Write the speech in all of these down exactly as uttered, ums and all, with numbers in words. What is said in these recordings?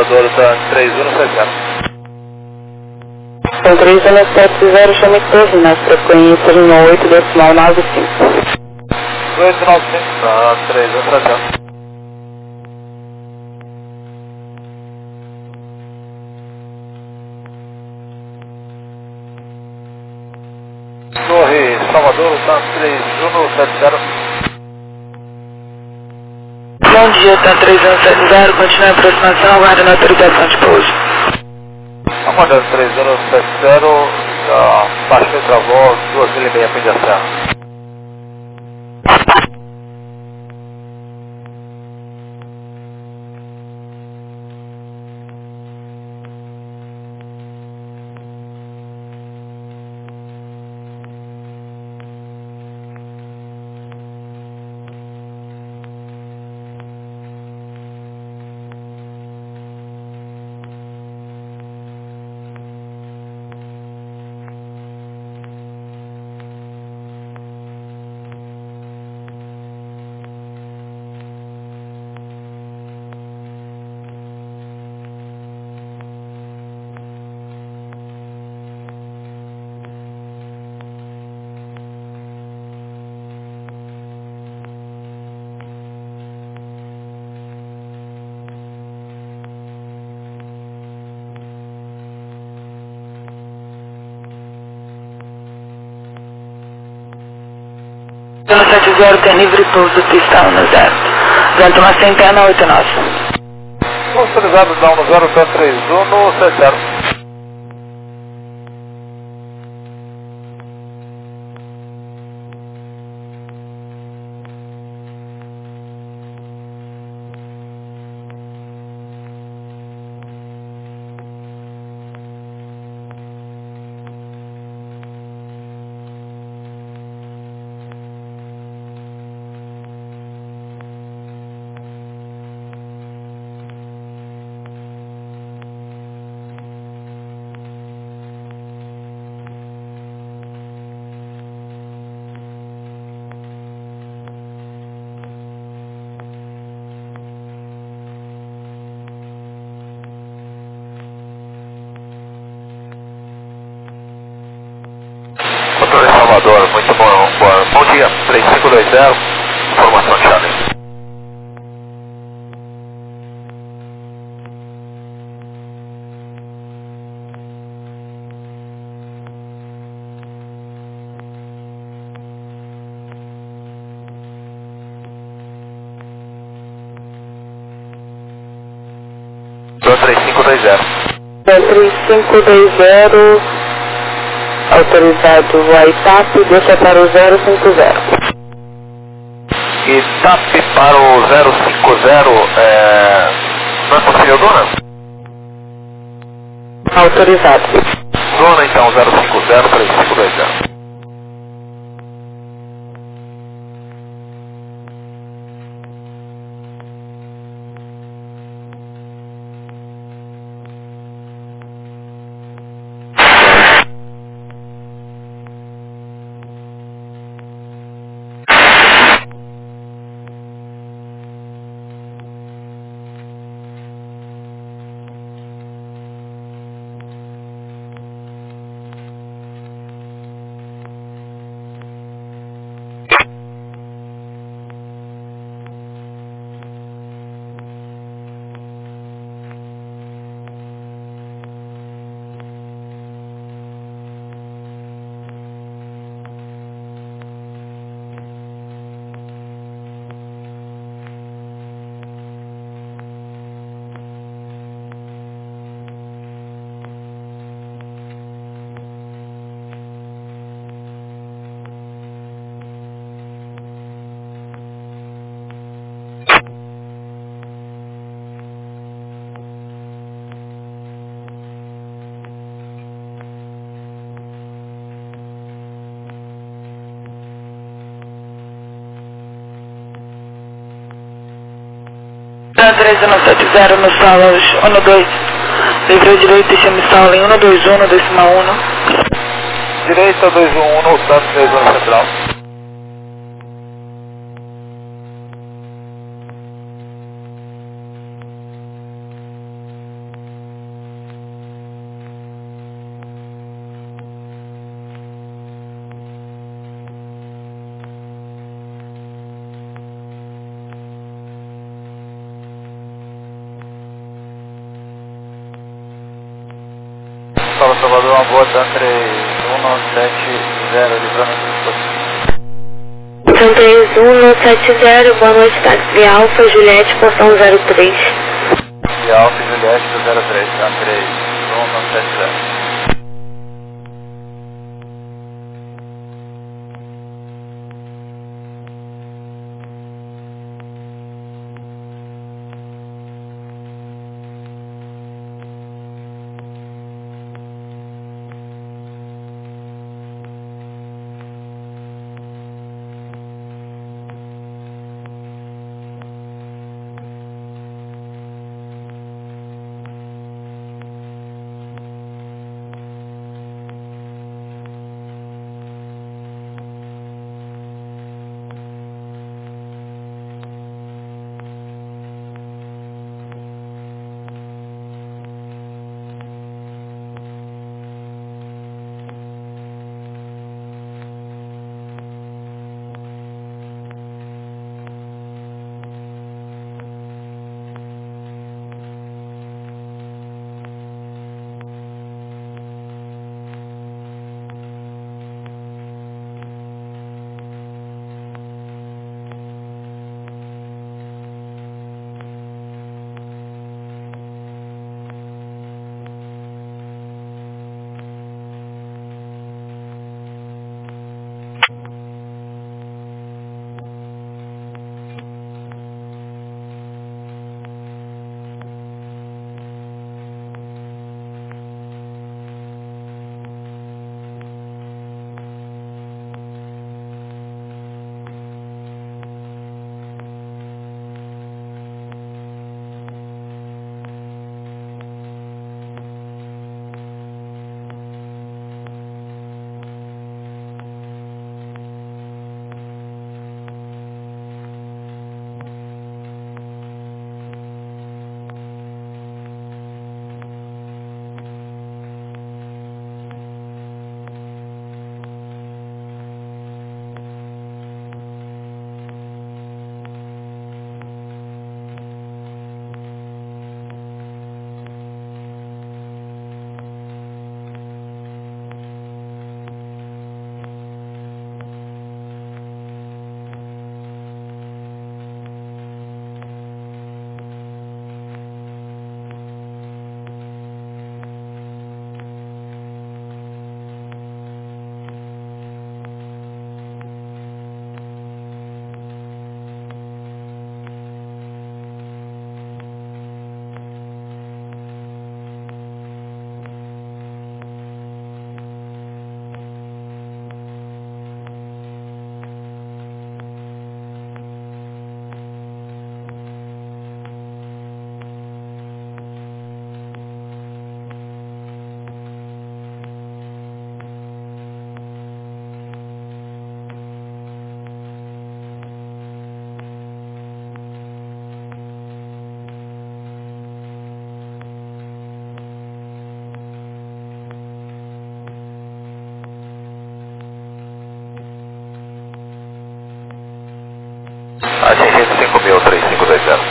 Salvador, tá três um sete zero. São três um sete zero, chame torre, na frequência um oito decimal nove cinco. oito nove cinco, tá três um sete zero. Torre Salvador, tá três um sete zero. Bom dia, tá três um sete zero, continua a aproximação, aguarda na autorização de pouso. Aguardando três um sete zero, já baixou e travou, duas mil e meia fim de ação. um sete zero tem livre pouso, pista um zero. Vento uma centena oito nove. Autorizado da um zero, tá três um sete zero. Controle Salvador, muito bom, bom, bom dia, três cinco dois zero, informação de chave. três cinco dois zero. três cinco dois zero, autorizado a I T A P, deixa para o zero cinco zero. I T A P para o zero cinco zero, é... não é possível, dona? Autorizado. Dona, então, zero cinco zero, três cinco dois zero. três um sete zero no salas um dois. Livre direito, chame sala em um dois um, decimal um. Direita dois um um, Santos três um central. Salvador, uma boa, TAM três um sete zero, livramento do Spot. TAM três um sete zero, boa noite, táxi Alfa, Juliette, portão zero três. E Alfa, Juliette do zero três, TAM três um sete zero. Atingindo cinco mil, três cinco dois zero.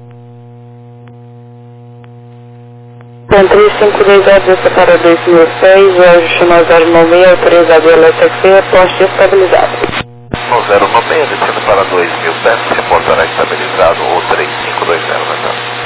TAM três cinco dois zero, desça para dois mil e seis, Jorge Chama zero nove seis, autorizado L S C, poste estabilizado. No zero nove seis, descendo para dois mil pés, reportará estabilizado ou três cinco dois zero, mas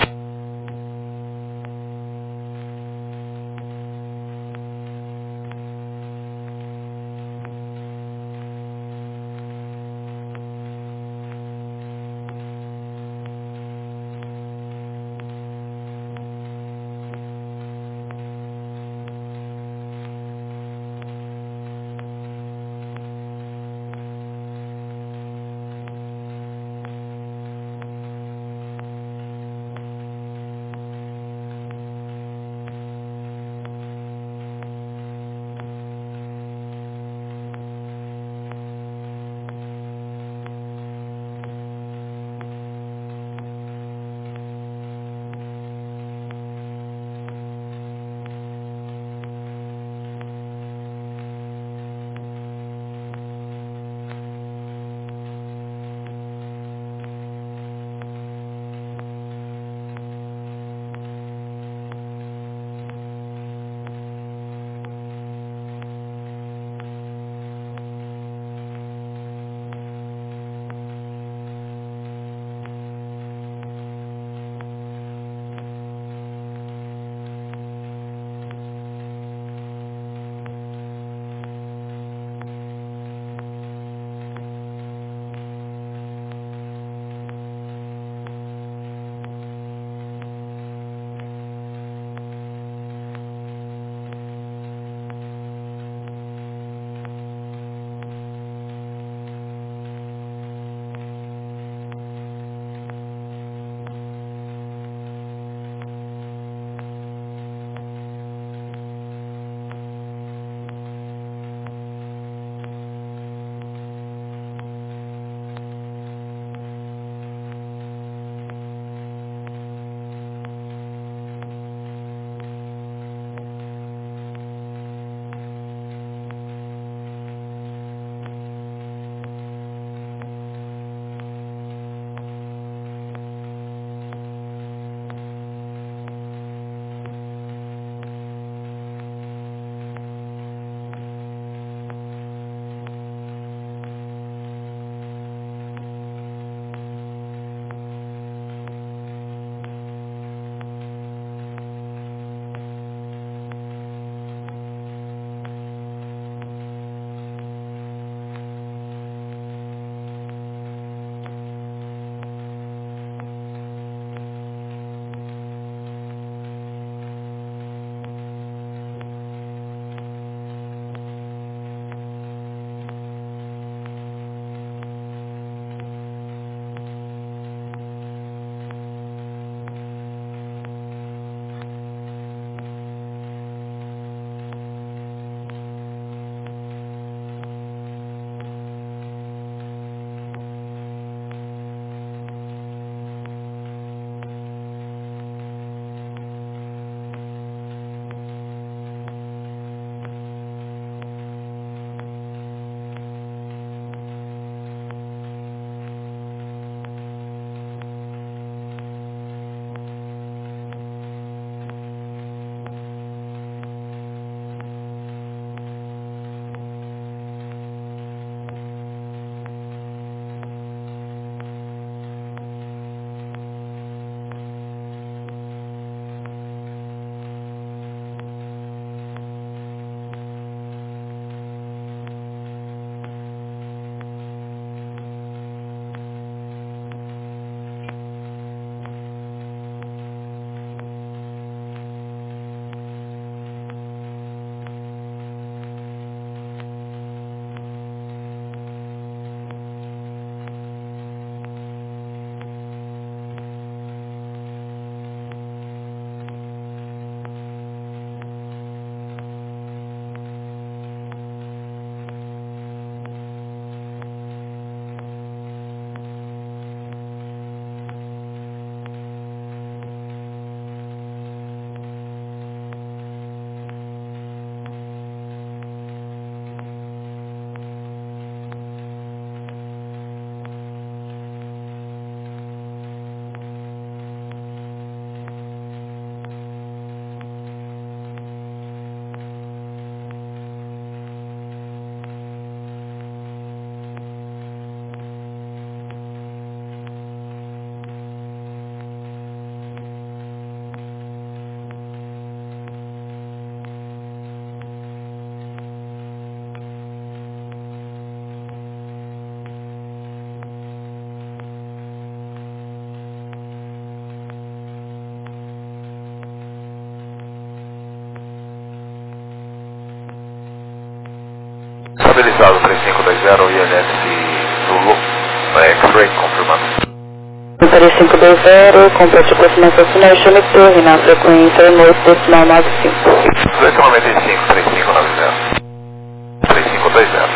Estabilizado três cinco dois zero, I L S Zulu, X-Ray confirmando. três cinco dois zero, complete aproximação Destination e torre na frequência oito decimal nove cinco. dois noventa e cinco, três cinco nove zero. três cinco dois zero.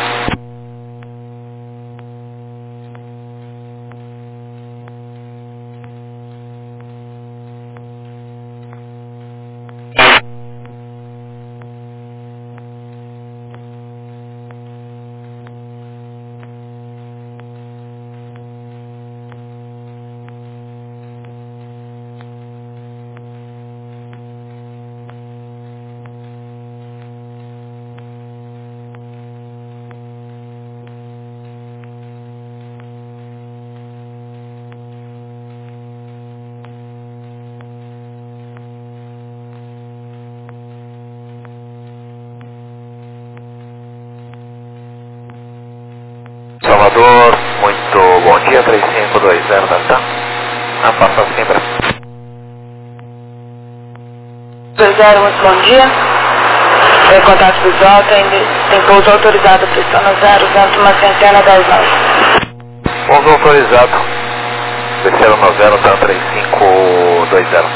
Salvador, muito bom dia, três cinco dois zero, tá? A passa sempre. dois zero, muito bom dia. É, contato visual, tem, tem pouso autorizado, pressiona zero, vento uma centena, dez nove. Pouso autorizado, desceram no zero, tá três cinco dois zero.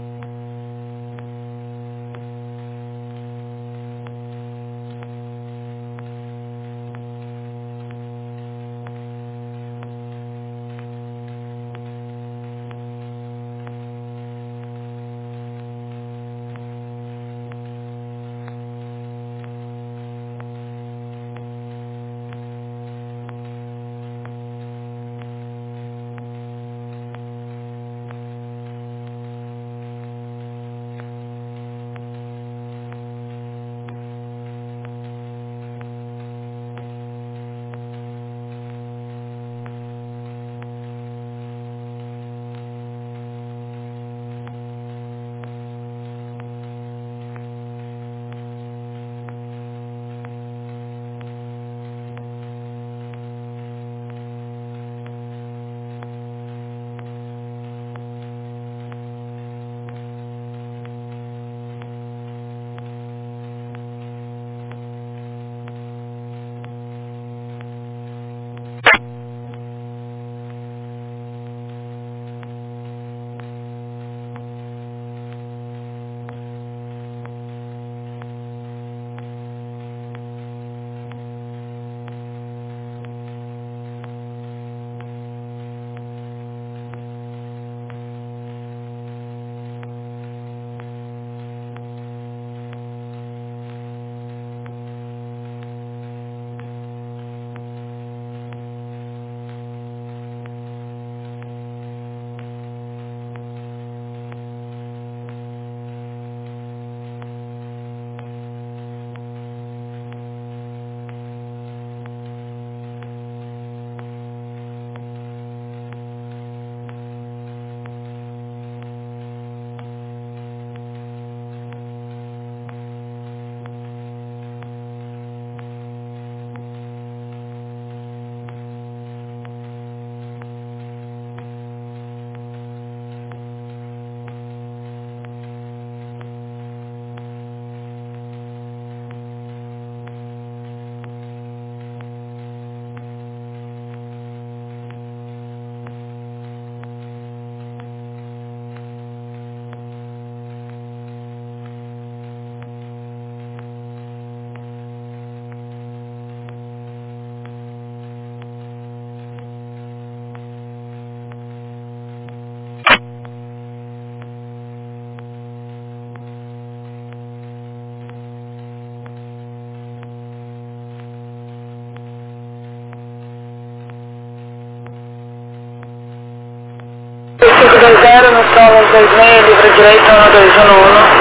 cinco dois zero, no solo dois seis, livre direito, um dois um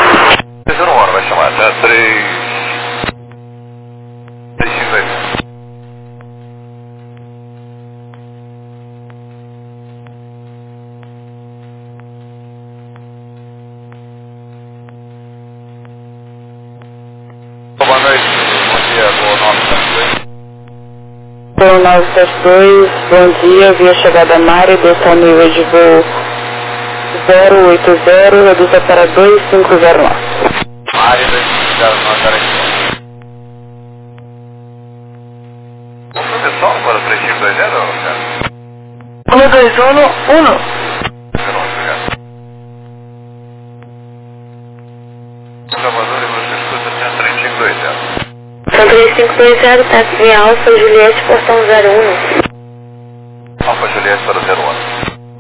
um. dois um um, vai chamar, tá? três... três cinco dois. Boa noite, bom dia, boa noite. Voo nove sete dois, bom dia, via chegada Mari, desça ao nível de voo zero oito zero, reduza para dois cinco zero nove. Mari, dois cinco zero nove, um dois um um. Obrigado. Salvador, e você escuta cento e três cinco dois zero. cento e três cinco dois zero, táxi Alfa Juliette, portão zero um. Alfa Juliette para zero um.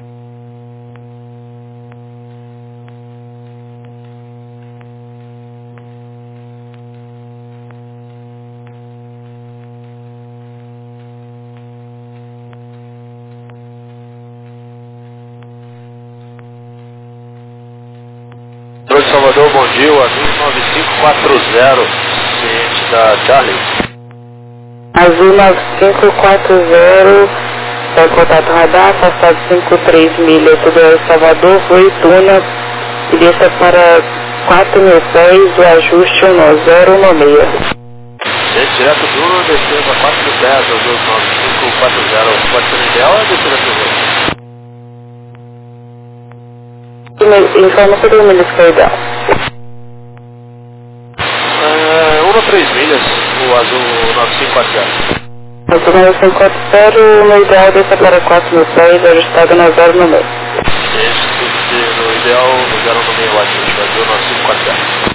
De Salvador, bom dia, o Azul nove cinco quatro zero, cliente da Charlie. Azul nove cinco quatro zero, é contato radar, afastado cinco três milhas, do Salvador, Rui Tuna, e deixa para quatro mil pés, o ajuste um zero um seis. Gente, direto duro, descendo a quatro mil pés, Azul nove cinco quatro zero, pode ser no ideal ou descendo a segunda? Informa sobre o milhas que é ideal. É, um três milhas, o Azul nove cinco quatro zero. Azul nove cinco quatro zero, no ideal deixa para quatro mil pés, ajustado na zero no meio. Gente, tudo no ideal, no zero no meio, ajuste, Azul nove cinco quatro zero.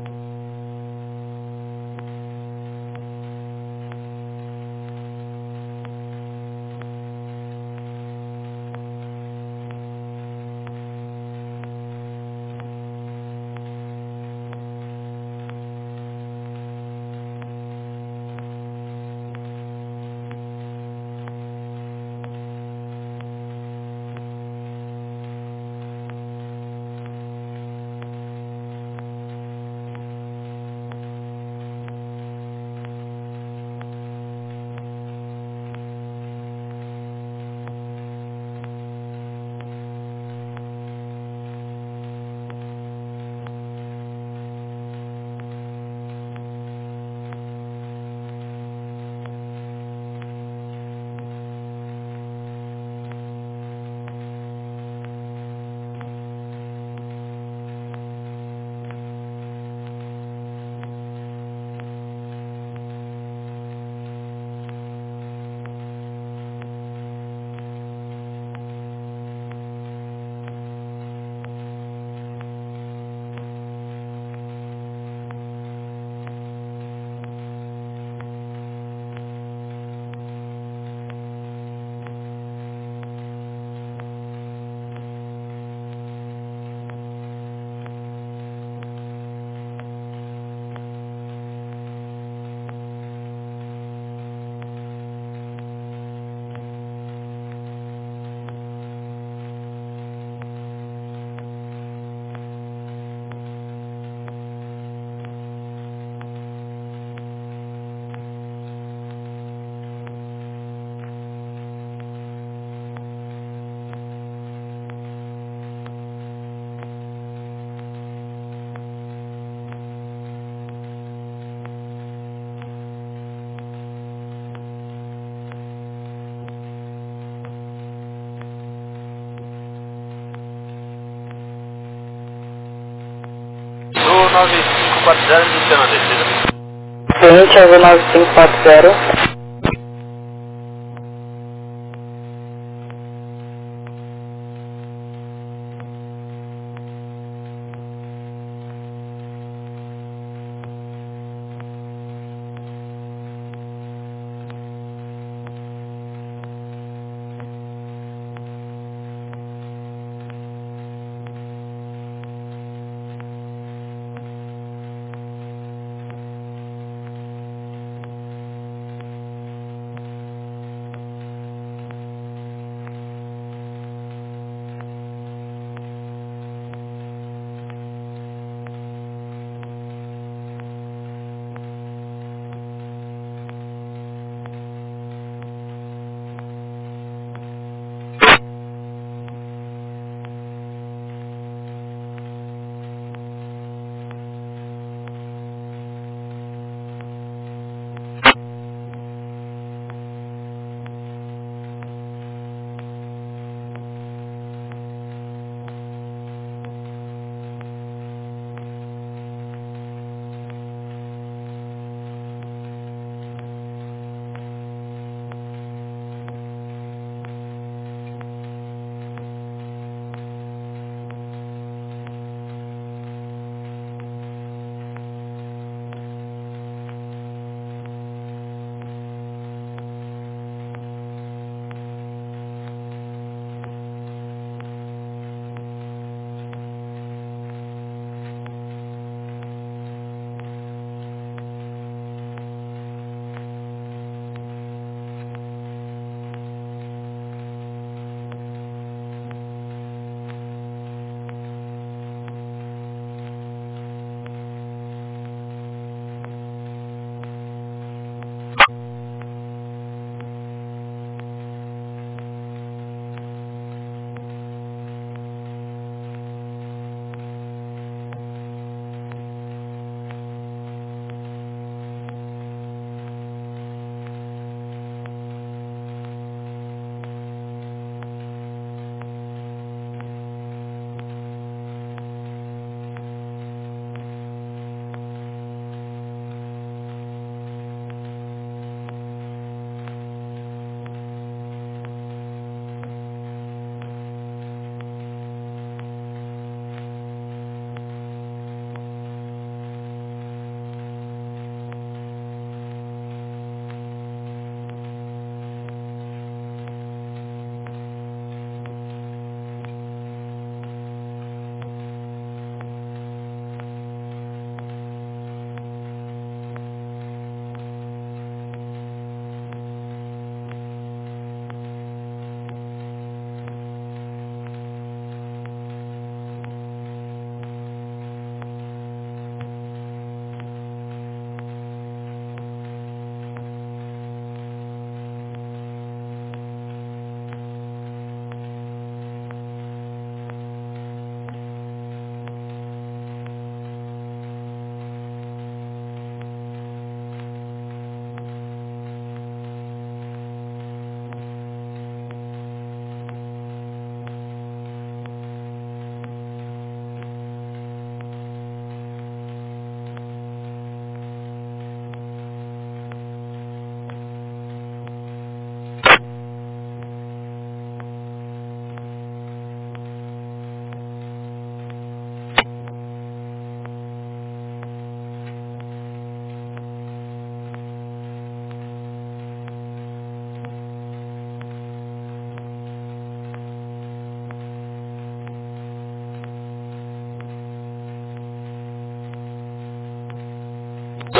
nove cinco quatro zero, iniciando a descida. Cliente, Azul nove cinco quatro zero.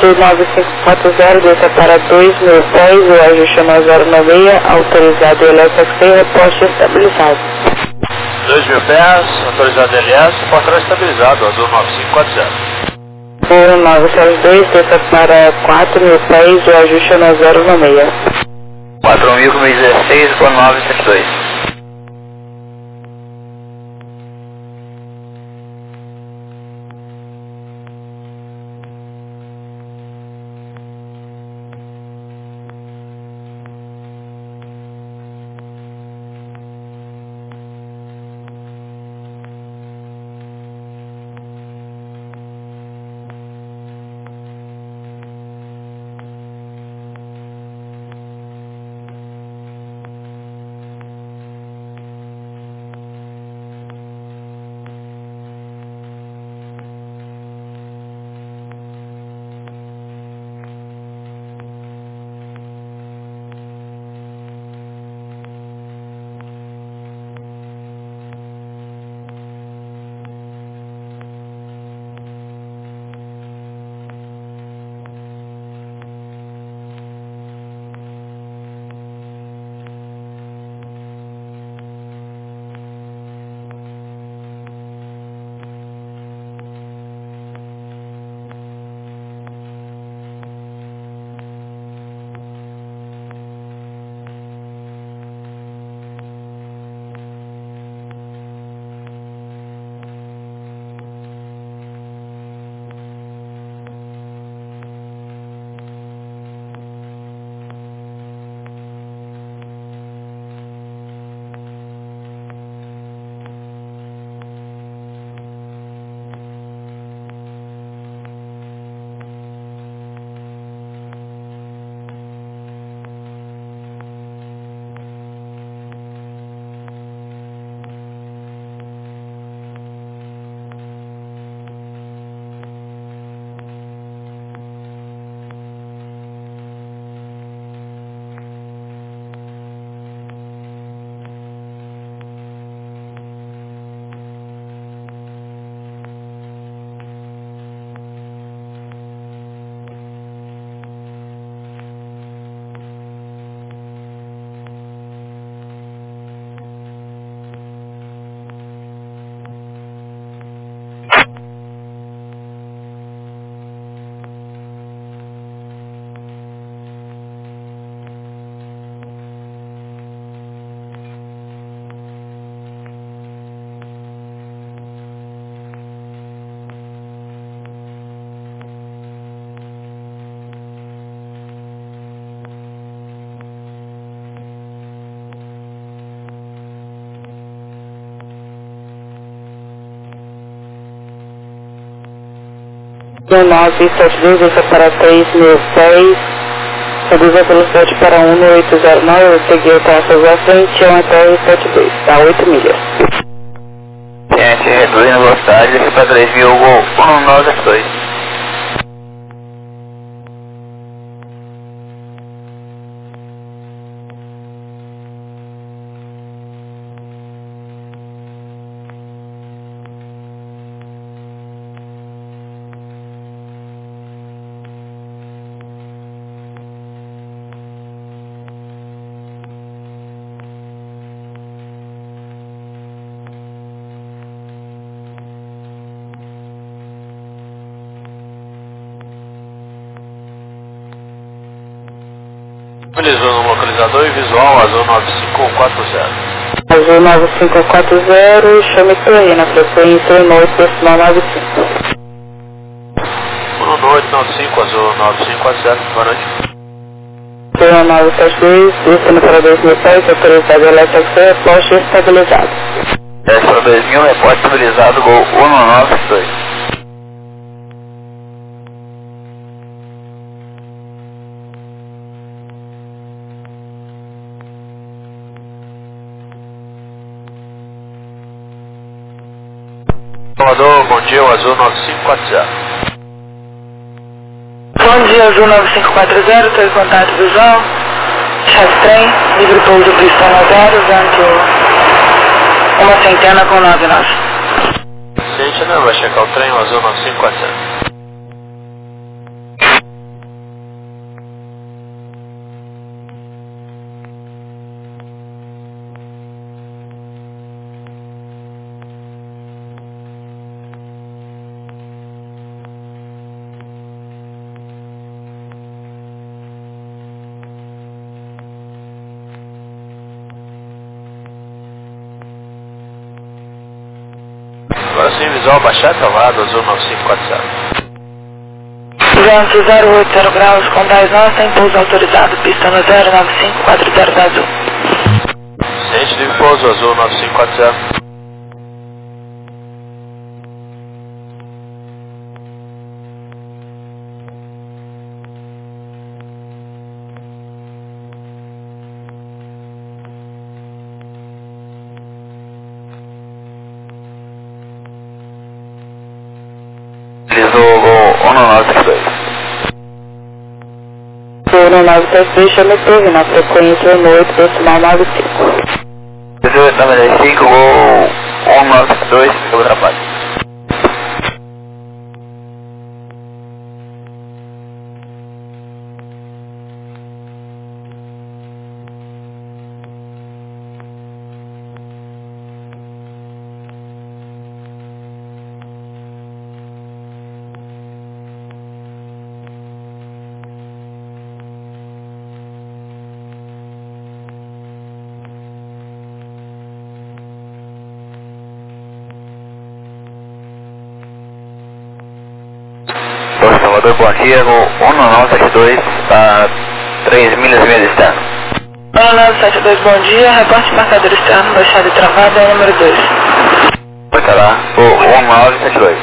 Azul nove cinco quatro zero, desça para dois mil pés, o ajuste é zero nove seis, autorizado L S X, reposte estabilizado. dois mil pés, autorizado L S, portal estabilizado, Azul nove cinco quatro zero. Voo nove sete dois, desça para quatro mil pés, o ajuste é zero nove seis. quatro mil dezesseis com nove sete dois. nove sete dois, desça para três mil pés, reduz a velocidade para um mil oitocentos e nove, eu segui traços à frente, é um até sete dois, tá oito milhas. Gente, reduzindo a velocidade, desce para três mil, gol um nove sete dois. Estabilizou no localizador e visual Azul nove cinco quatro zero. Azul nove cinco quatro zero, chame torre na frequência um oito decimal nove cinco. um oito nove cinco, Azul nove cinco quatro zero, boa noite. um nove sete dois, descendo para dois mil pés, autorizado L S X, reposte estabilizado. Desce para dois mil, reposte estabilizado, gol um nove sete dois. Salvador, bom dia, o Azul nove cinco quatro zero. Bom dia, Azul nove cinco quatro zero, estou em contato visual. Chefe trem, livre pouso Cristão zero, vento uma centena com nove nove. Sentinel, vai checar o trem, o Azul nove cinco quatro zero. Visual baixar travado, azul nove cinco quatro zero. Vento zero oito zero graus, com dez nós, tem pouso autorizado, pista no zero nove cinco quatro zero da azul. Ciente de pouso, azul nove cinco quatro zero. Utilizou o um nove sete dois. um nove sete dois, chama teve na frequência um oito decimal nove cinco. dezoito noventa e cinco, o um nove sete dois, fica o trabalho. Oi, Salvador, bom dia, o um nove sete dois está três milhas e meia distante. um nove sete dois, bom dia, reporte marcador externo, baixada e travada, é o número dois. Vai estar lá, o um nove sete dois.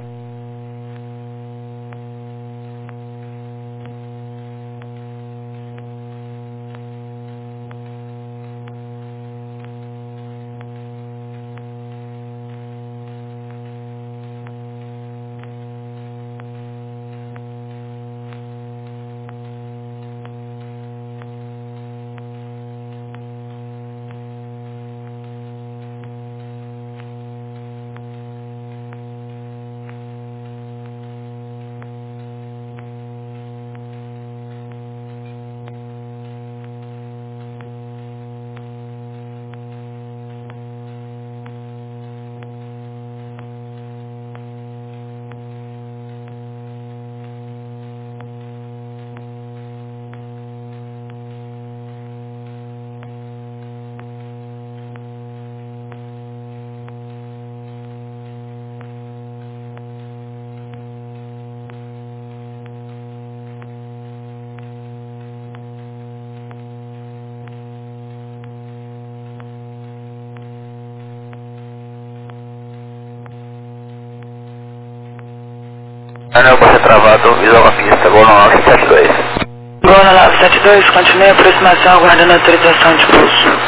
Anel baixa travado, visual a pista, gol nove sete dois. Gol nove sete dois, continue a aproximação, aguardando a autorização de pulso.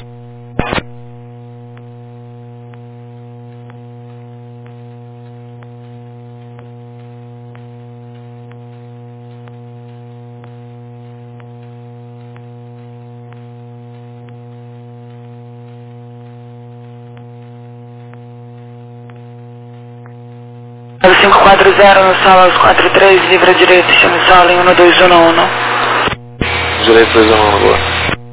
nove cinco quatro zero no solo aos quatro três, livre à direita, chama o solo em um dois um um. Direito dois um um, boa.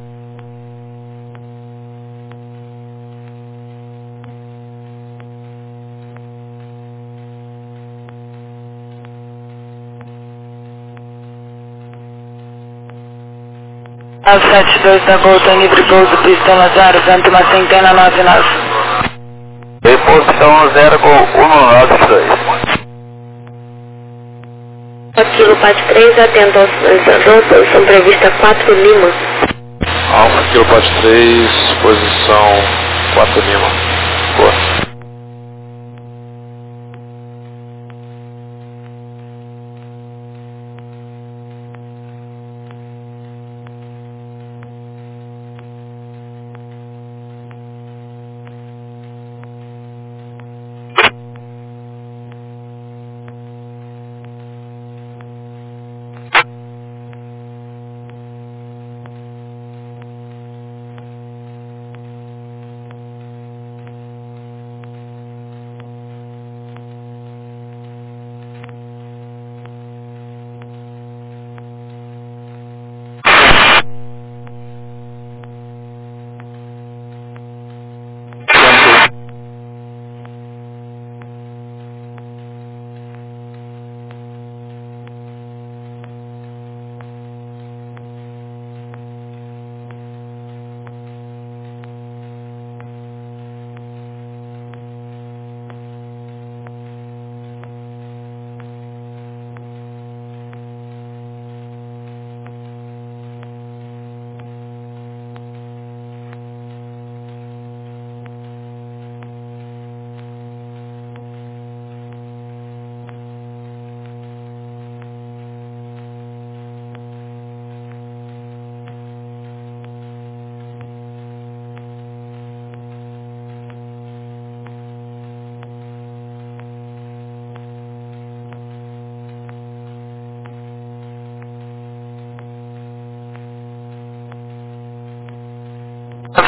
nove sete dois da Gol, tem livre pouso, pista Lazaro, vento uma centena nove nove. Reposição zero com um nove sete dois. Kilo Pat três, atento ao sinalizador, posição prevista quatro Lima. Alfa, Kilo Pat três, posição quatro Lima. Boa.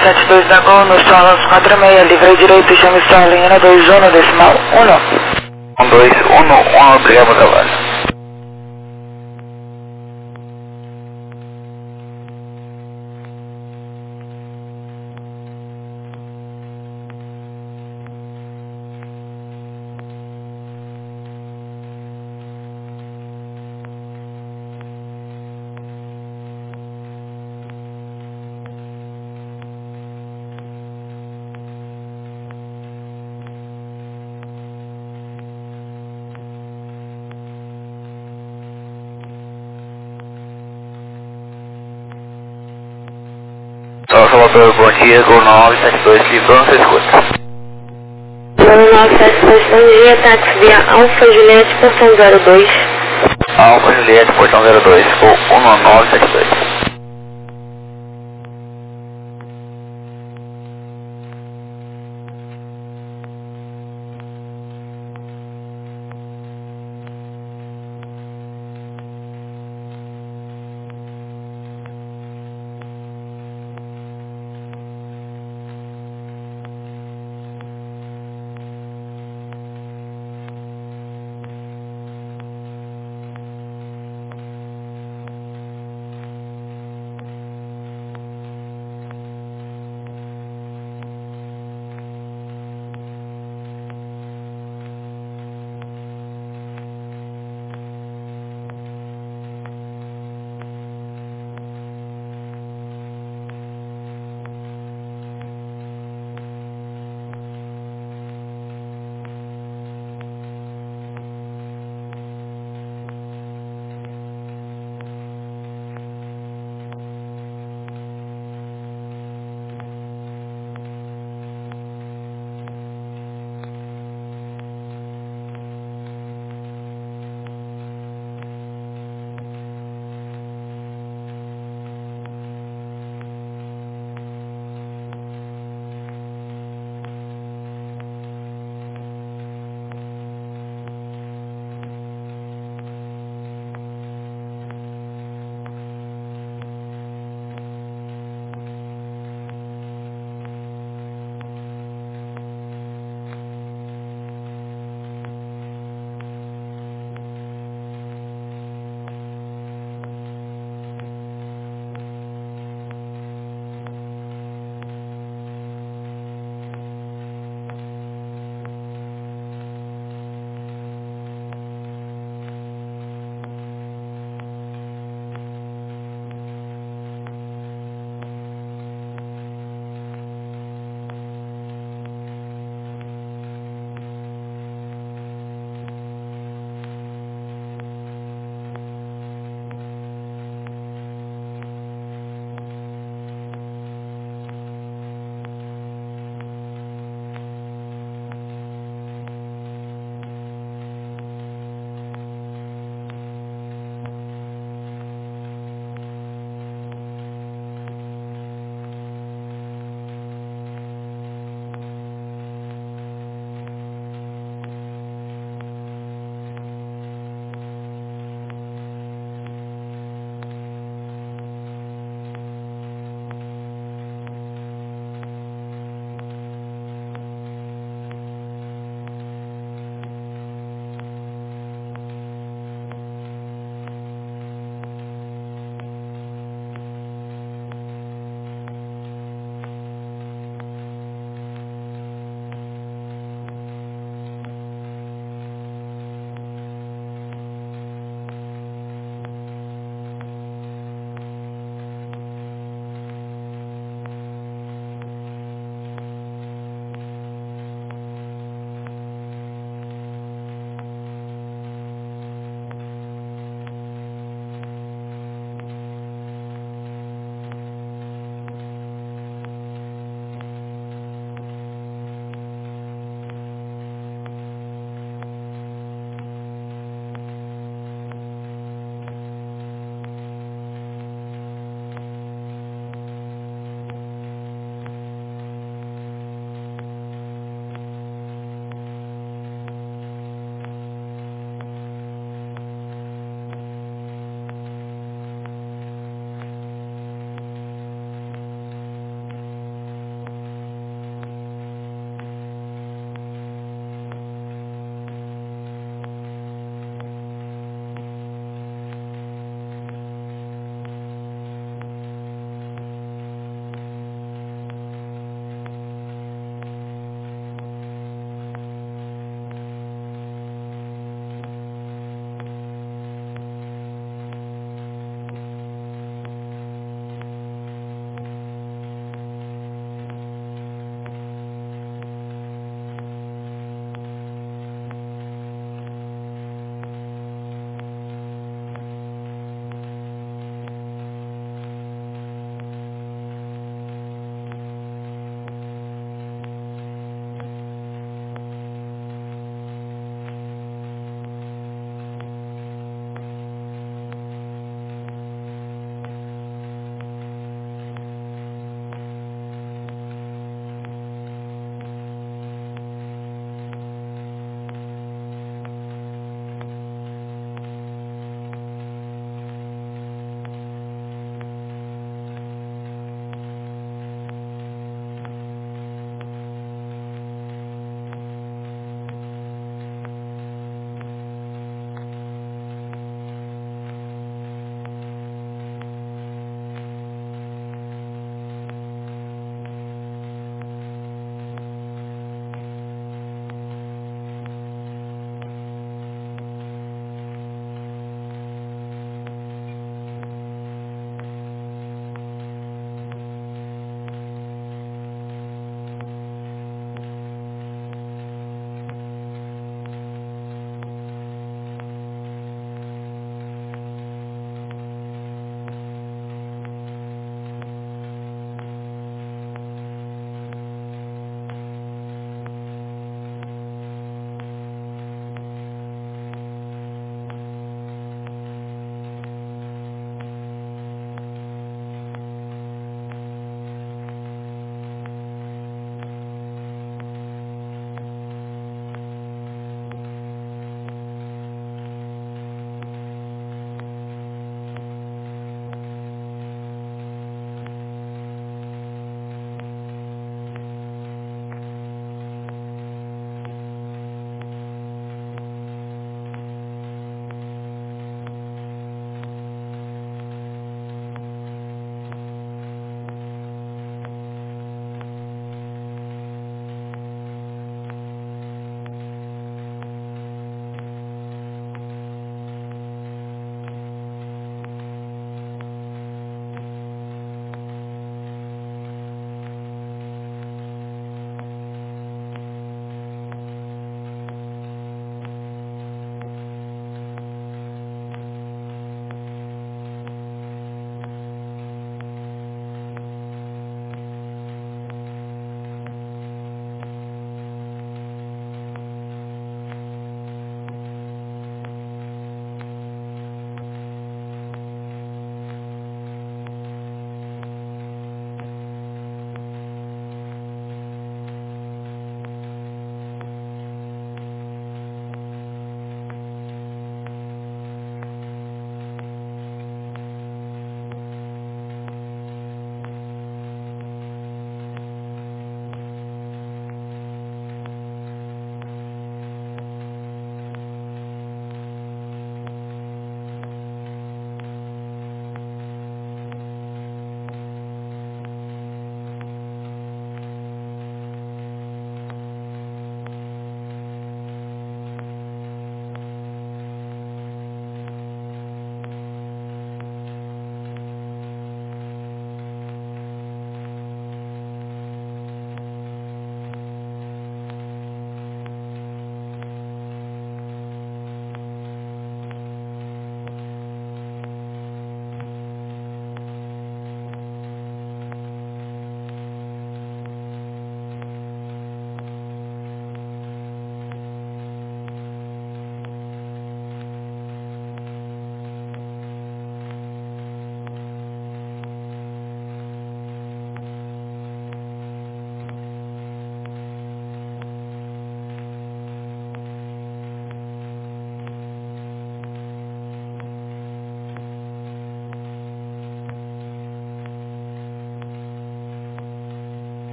sete dois da Gol, no Solos quatro seis, livre direito, chame Starling, um dois um, decimal um. um dois um um, obrigado, trabalho. Só Salvador, bom dia, Gol nove sete dois, livrão, você escuta. Gol nove sete dois, bom dia, táxi via Alfa Juliette, portão zero dois. Alfa Juliette, portão zero dois, Gol um nove sete dois.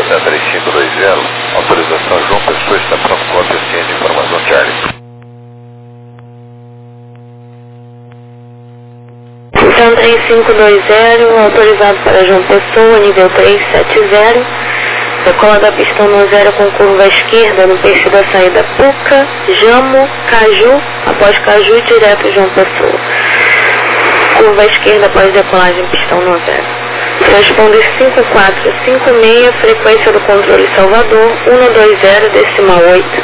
três cinco dois zero, autorização João Pessoa, está pronto com a oficina de informação Charlie. Então três cinco dois zero, autorizado para João Pessoa, nível três sete zero, decola da pista um zero com curva esquerda no peixe da saída Puca, Jamo, Caju, após Caju, direto João Pessoa. Curva esquerda após decolagem, pistão no zero. Transponder cinco quatro cinco seis, frequência do controle Salvador, um dois zero, decimal oito.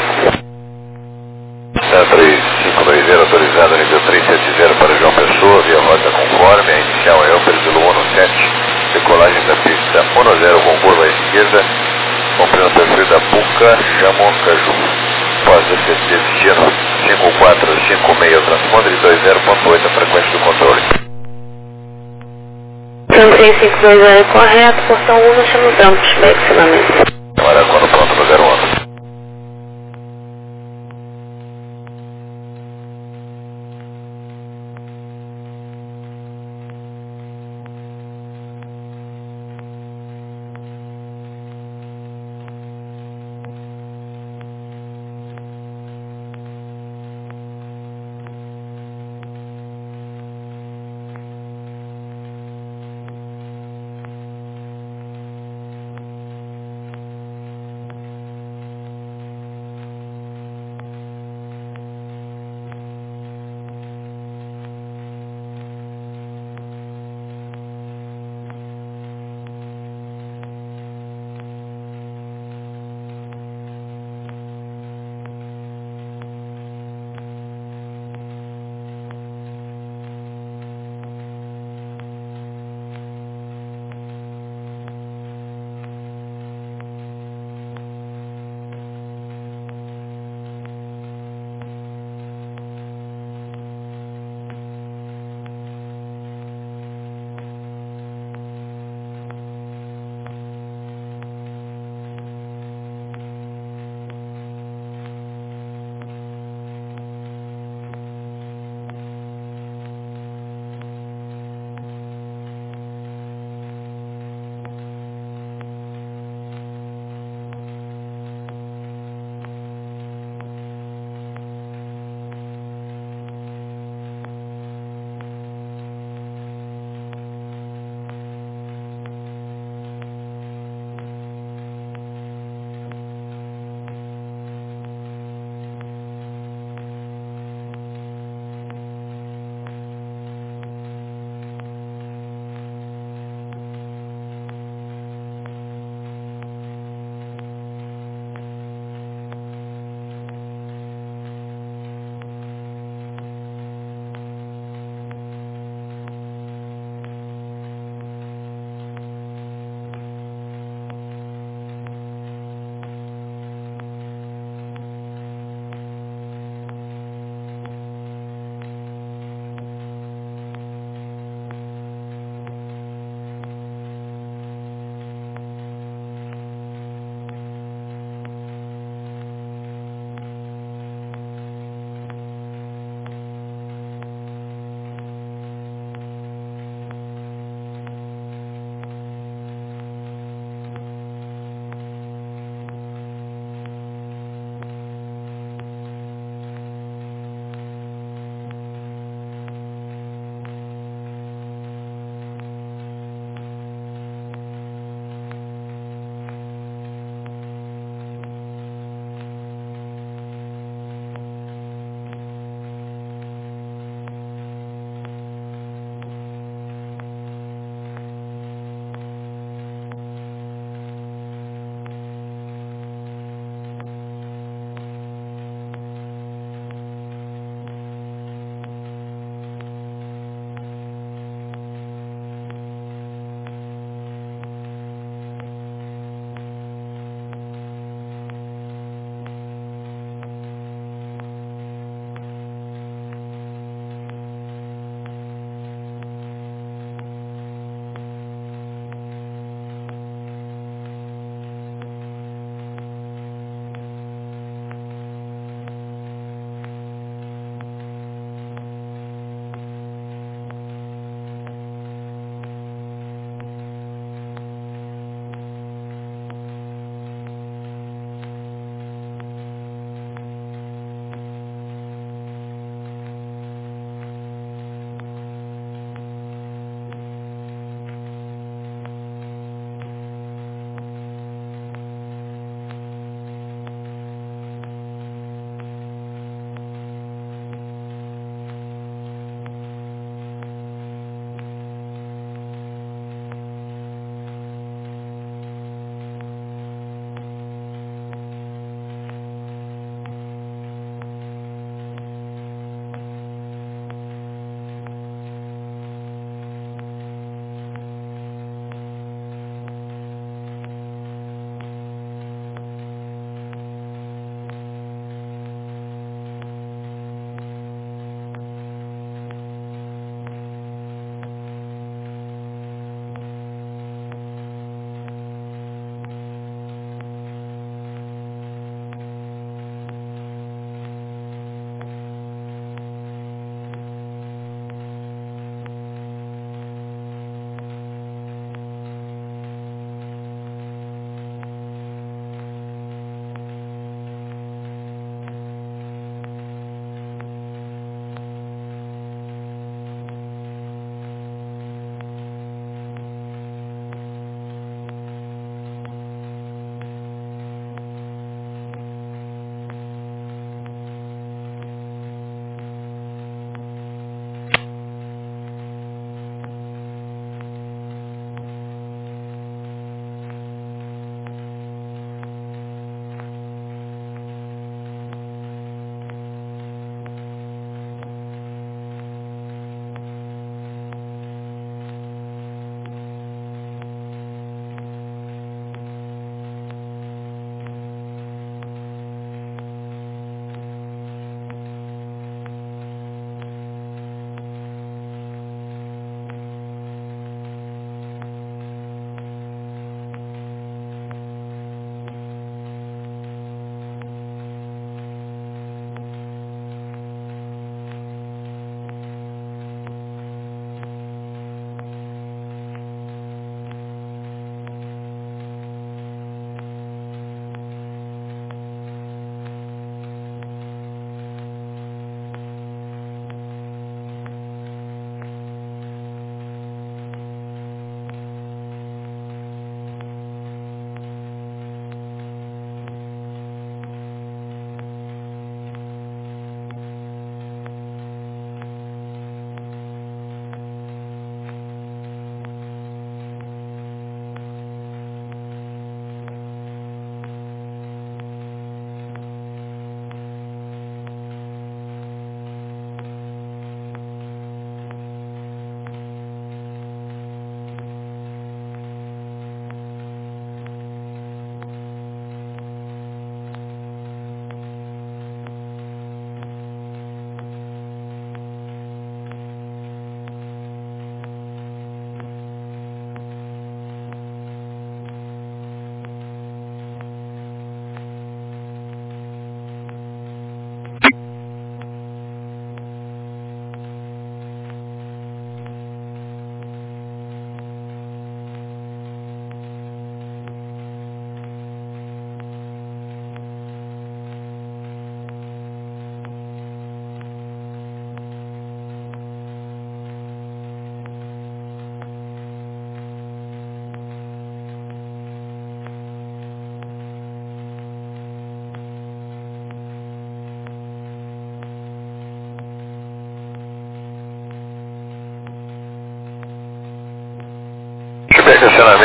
três cinco dois zero, autorizado nível três sete zero para João Pessoa, via rota conforme, a inicial é Upper pelo um sete, decolagem da pista um zero com curva esquerda, cumprindo o perfil da Puca, Jamo, Caju. Após destino cinco quatro cinco seis, transponder dois zero ponto oito, a frequência do controle. Então três cinco dois zero correto, portão um, nós chamamos Campos, vexilhamento. Agora quando pronto no zero um.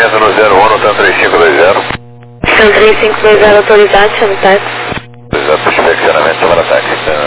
Chame no zero um, no TAM três cinco dois zero. TAM três cinco dois zero autorizado, chame táxi. Exato, inspecionamento, chama na táxi.